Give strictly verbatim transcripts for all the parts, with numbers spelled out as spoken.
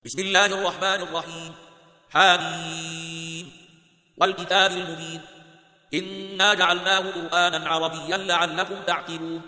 بسم الله الرحمن الرحيم. حميم والكتاب المبين إنا جعلناه قرآنا عربيا لعلكم تعقلون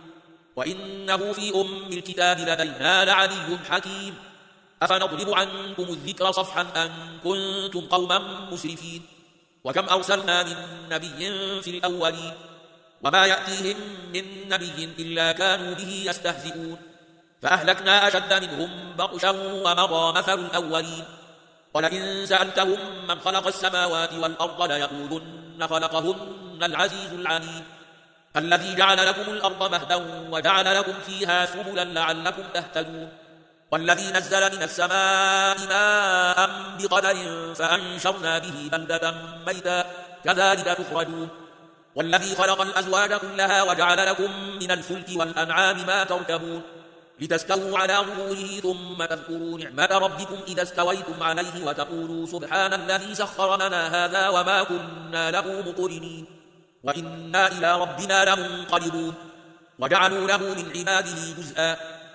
وإنه في أم الكتاب لدينا لعلي حكيم. أفنضرب عنكم الذكر صفحا أن كنتم قوما مسرفين. وكم أرسلنا من نبي في الأولين وما يأتيهم من نبي إلا كانوا به يستهزئون فأهلكنا أشد منهم بطشا ومضى مثل الأولين. ولئن سألتهم من خلق السماوات والأرض ليقولن خلقهن العزيز العليم الذي جعل لكم الأرض مهدا وجعل لكم فيها سبلا لعلكم تهتدون والذي نزل من السماء ماء بقدر فأنشرنا به بلدة ميتا كذلك تخرجون والذي خلق الأزواج كلها وجعل لكم من الفلك والأنعام ما تركبون لتستووا على ظهوره ثم تذكروا نعمة ربكم إذا استويتم عليه وتقولوا سبحان الذي سخر لنا هذا وما كنا له مقرنين وإنا إلى ربنا لمنقلبون. وجعلوا له من عباده جزءا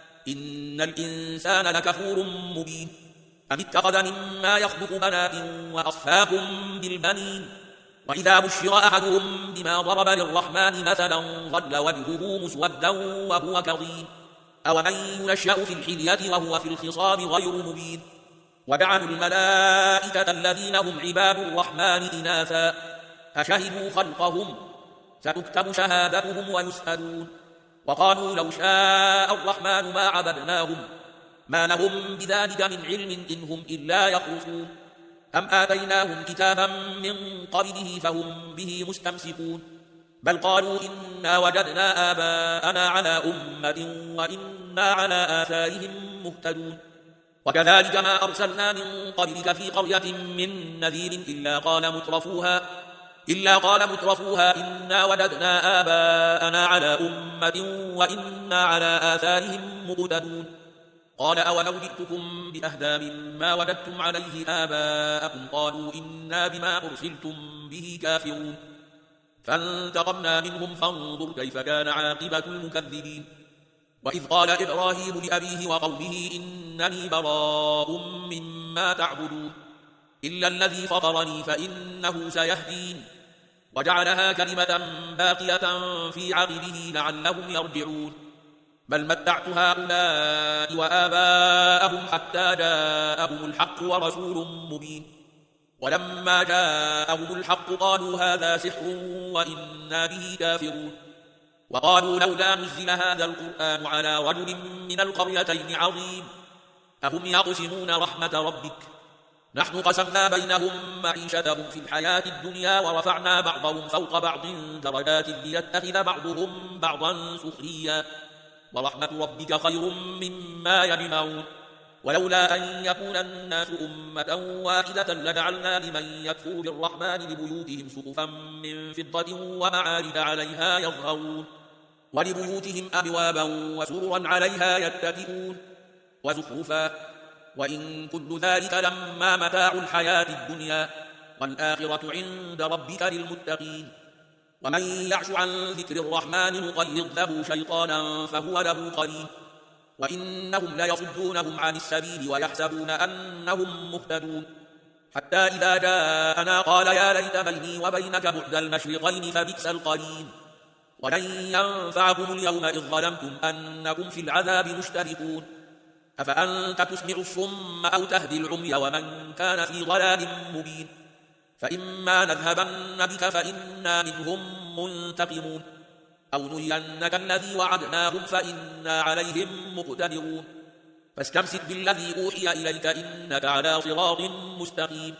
إن الإنسان لكفور مبين. أم اتخذ مما يخلق بنات وأصفاكم بالبنين وإذا بشر أحدهم بما ضرب للرحمن مثلا ظل وجهه مسودا وهو كظيم أومن ينشأ في الحلية وهو في الخصام غير مبين. وجعلوا الملائكة الذين هم عباد الرحمن إناثا أشهدوا خلقهم ستكتب شهادتهم ويسألون وقالوا لو شاء الرحمن ما عبدناهم ما لهم بذلك من علم إن هم إلا يخرصون أم آتيناهم كتابا من قبله فهم به مستمسكون بل قالوا إنا وجدنا آباءنا على أمة وإنا على آثارهم مهتدون. وكذلك ما أرسلنا من قبلك في قرية من نذير إلا قال مترفوها إلا قال مترفوها إنا وجدنا آباءنا على أمة وإنا على آثارهم مقتدون. قال أولو جئتكم بأهدى مما وجدتم عليه آباءكم قالوا إنا بما أرسلتم به كافرون فانتقمنا منهم فانظر كيف كان عاقبة المكذبين. وإذ قال إبراهيم لأبيه وقومه إنني براء مما تعبدون إلا الذي فطرني فإنه سيهدين وجعلها كلمة باقية في عقبه لعلهم يرجعون بل متعت هؤلاء وآباءهم حتى جاءهم الحق ورسول مبين ولما جاءهم الحق قالوا هذا سحر وإنا به كافرون وقالوا لولا نزل هذا القرآن على رجل من القريتين عظيم أهم يقسمون رحمة ربك نحن قسمنا بينهم معيشتهم في الحياة الدنيا ورفعنا بعضهم فوق بعض درجات ليتخذ بعضهم بعضا سخريا ورحمة ربك خير مما يجمعون ولولا أن يكون الناس أمة واحدة لجعلنا لمن يكفر بالرحمن لبيوتهم سقفا من فضة ومعارج عليها يظهرون ولبيوتهم أبوابا وسررا عليها يتكئون وزخرفا وإن كل ذلك لما متاع الحياة الدنيا والآخرة عند ربك للمتقين. ومن يعش عن ذكر الرحمن نقيض له شيطانا فهو له قرين وإنهم ليصدونهم عن السبيل ويحسبون أنهم مهتدون حتى إذا جاءنا قال يا ليت بيني وبينك بعد المشرقين فبئس القرين ولن ينفعكم اليوم إذ ظلمتم أنكم في العذاب مشتركون أفأنت تسمع الصم أو تهدي العمي ومن كان في ضلال مبين فإما نذهبن بك فإنا منهم منتقمون أو نرينك الذي وعدناهم فإنا عليهم مقتدرون فاستمسك بالذي أوحي إليك إنك على صراط مستقيم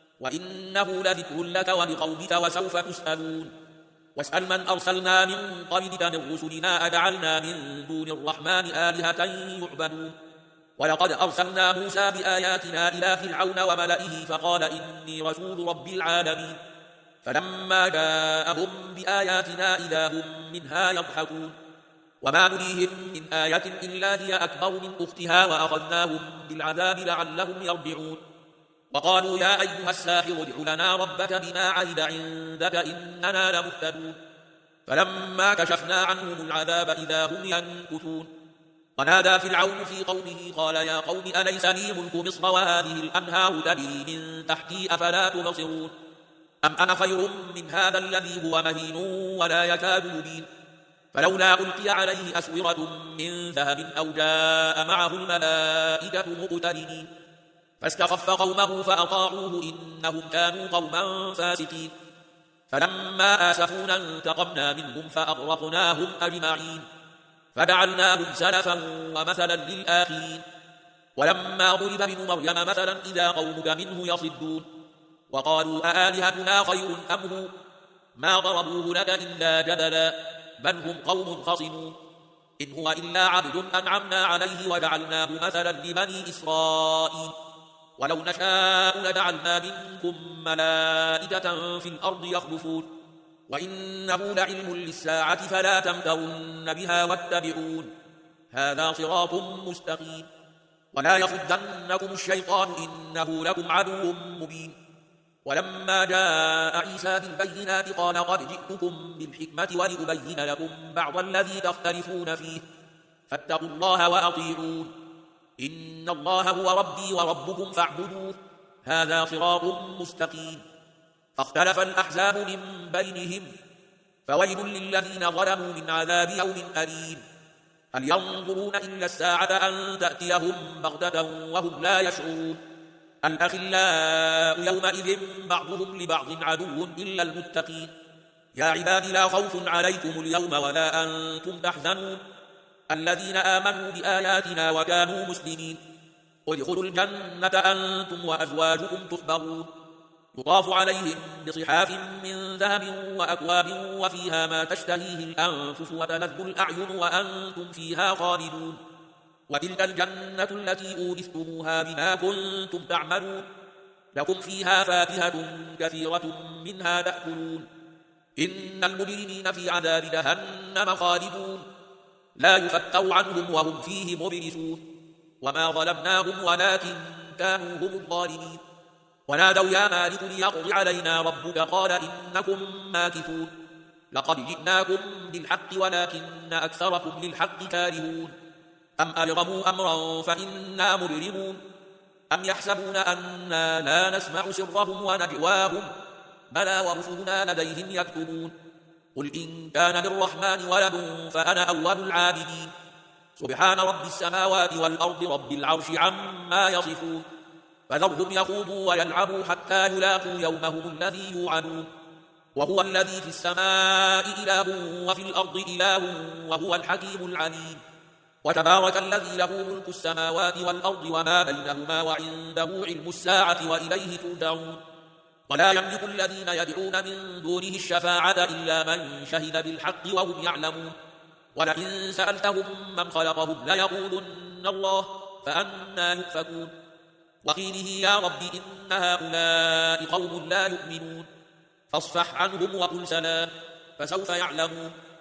وإنه لذكر لك ولقومك وسوف تسألون. واسأل من أرسلنا من قبلك من رسلنا أجعلنا من دون الرحمن آلهة يعبدون ولقد أرسلنا موسى بآياتنا إلى فرعون وملئه فقال إني رسول رب العالمين فلما جاءهم بآياتنا إذا هم منها يضحكون وما نريهم من آية إلا هي أكبر من أختها وأخذناهم بالعذاب لعلهم يرجعون وقالوا يا أيها الساحر ادع لنا ربك بما عهد عندك إننا لمهتدون فلما كشفنا عنهم العذاب إذا هم ينكثون ونادى فرعون في قومه قال يا قوم أليس لي ملك مصر وهذه الأنهار تجري من تحتي أفلا تبصرون أم أنا خير من هذا الذي هو مهين ولا يكاد يبين فلولا ألقي عليه أسورة من ذهب أو جاء معه الملائكة مقترنين فاستخف قومه فأطاعوه إنهم كانوا قوما فاسقين فلما آسفونا انتقمنا منهم فأغرقناهم أجمعين فجعلناهم سلفا ومثلا للآخرين ولما ضرب ابن مريم مثلا إذا قومك منه يصدون وقالوا أآلهتنا خير أم هو ما ضربوه لك إلا جدلا بل هم قوم خصمون إن هو إلا عبد أنعمنا عليه وجعلناه مثلا لبني إسرائيل ولو نشاء لجعلنا منكم ملائكة في الأرض يخلفون وإنه لعلم للساعة فلا تمترن بها واتبعون هذا صراط مستقيم ولا يصدنكم الشيطان إنه لكم عدو مبين ولما جاء عيسى بالبينات قال قد جئتكم بالحكمة ولأبين لكم بعض الذي تختلفون فيه فاتقوا الله وأطيعون إن الله هو ربي وربكم فاعبدوه هذا صراط مستقيم فاختلف الأحزاب من بينهم فويل للذين ظلموا من عذاب يوم أليم هل ينظرون إلا الساعة أن تأتيهم بغتة وهم لا يشعرون الأخلاء يومئذ بعضهم لبعض عدو إلا المتقين يا عباد لا خوف عليكم اليوم ولا أنتم تحزنون الذين آمنوا بآياتنا وكانوا مسلمين ادخلوا الجنة أنتم وأزواجكم تحبرون يطاف عليهم بصحاف من ذهب وأكواب وفيها ما تشتهيه الأنفس وتلذ الأعين وأنتم فيها خالدون وتلك الجنة التي أورثتموها بما كنتم تعملون لكم فيها فاكهة كثيرة منها تأكلون إن المجرمين في عذاب جهنم خالدون لا يفتر عنهم وهم فيه مبلسون وما ظلمناهم ولكن كانوا هم الظالمين ونادوا يا مالك ليقض علينا ربك قال إنكم ماكثون لقد جئناكم بالحق ولكن أكثركم للحق كارهون أم أجرموا أمرا فإنا مجرمون أم يحسبون أنا لا نسمع سرهم ونجواهم بلى ورسلنا لديهم يكتبون قل إن كان للرحمن ولد فأنا أول العابدين سبحان رب السماوات والأرض رب العرش عما يصفون فذرهم يخوضوا ويلعبوا حتى يلاقوا يومهم الذي يوعدون وهو الذي في السماء إله وفي الأرض إله وهو الحكيم العليم وتبارك الذي له ملك السماوات والأرض وما بينهما وعنده علم الساعة وإليه ترجعون ولا يملك الذين يدعون من دونه الشفاعة إلا من شهد بالحق وهم يعلمون ولئن سألتهم من خلقهم ليقولن الله فأنى يؤفكون وقيله يا رب إن هؤلاء قوم لا يؤمنون فاصفح عنهم وقل سلام فسوف يعلمون